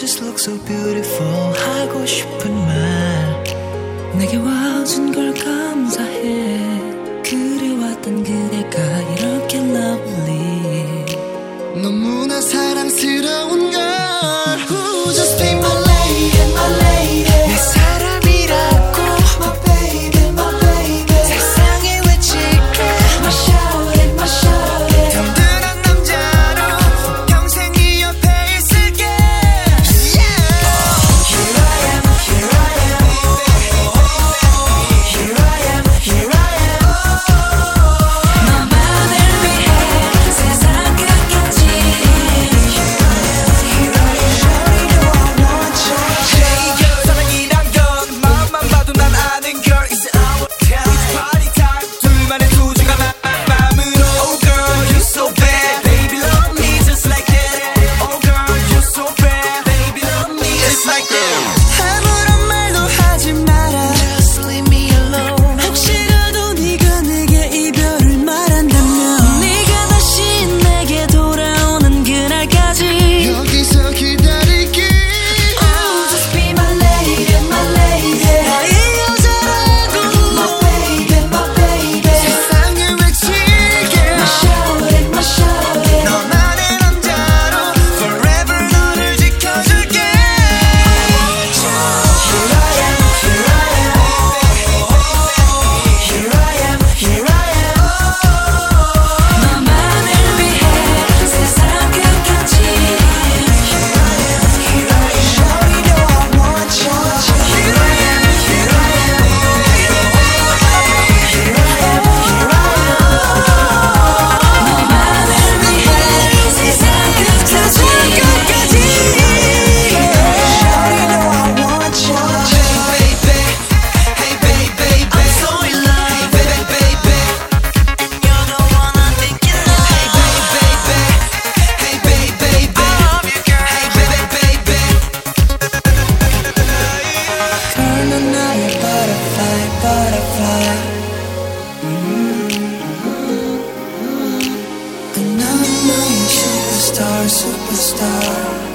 just look so beautiful 하고 싶은 말 내게 와준 걸 감사해 그래왔던 그대가 이렇게 lovely 너무나 사랑스러운 걸 Who just be my lady, my lady 내 사람이라고 My baby, my baby 세상에 외칠게 My shawty, my shawty 든든한 남자로 평생 네 옆에 있을게 Yeah Here I am, here I am Here I am, here I am 너만을 위해 세상 끝까지 Here I am, here I am Shawty, know I want you Hey girl, 사랑이란 건 마음만 봐도 난 아는 girl It's our time It's party time 둘만의 소중한 마음으로 Oh girl, you're so bad Baby, love me just like that Oh girl, you're so bad Baby, love me just like that 아무런 말도 하지 마라 Just leave me alone 혹시라도 네가 내게 이별을 말한다면 네가 다시 내게 돌아오는 그날까지 여기서 기다릴게 Oh, just be my lady, my lady 나의 여자라고 My baby, my baby 세상에 외칠게 My shawty, my shawty 너만의 남자로 Forever 너를 지켜줄게 Here I am, here I am Here I am, here I am 너만을 위해 세상 끝까지 Here I am, here I am Shawty, know I want you Here I am, here I am Here I am, here I am 너만을 위해 세상 끝까지 Shawty, know I want you Hey baby, hey baby, I'm so in love Hey baby, and you're the one I'm thinking of Hey baby, hey baby, I love you girl Hey baby Girl 넌 나의 butterfly, butterfly 난 너의 superstar, superstar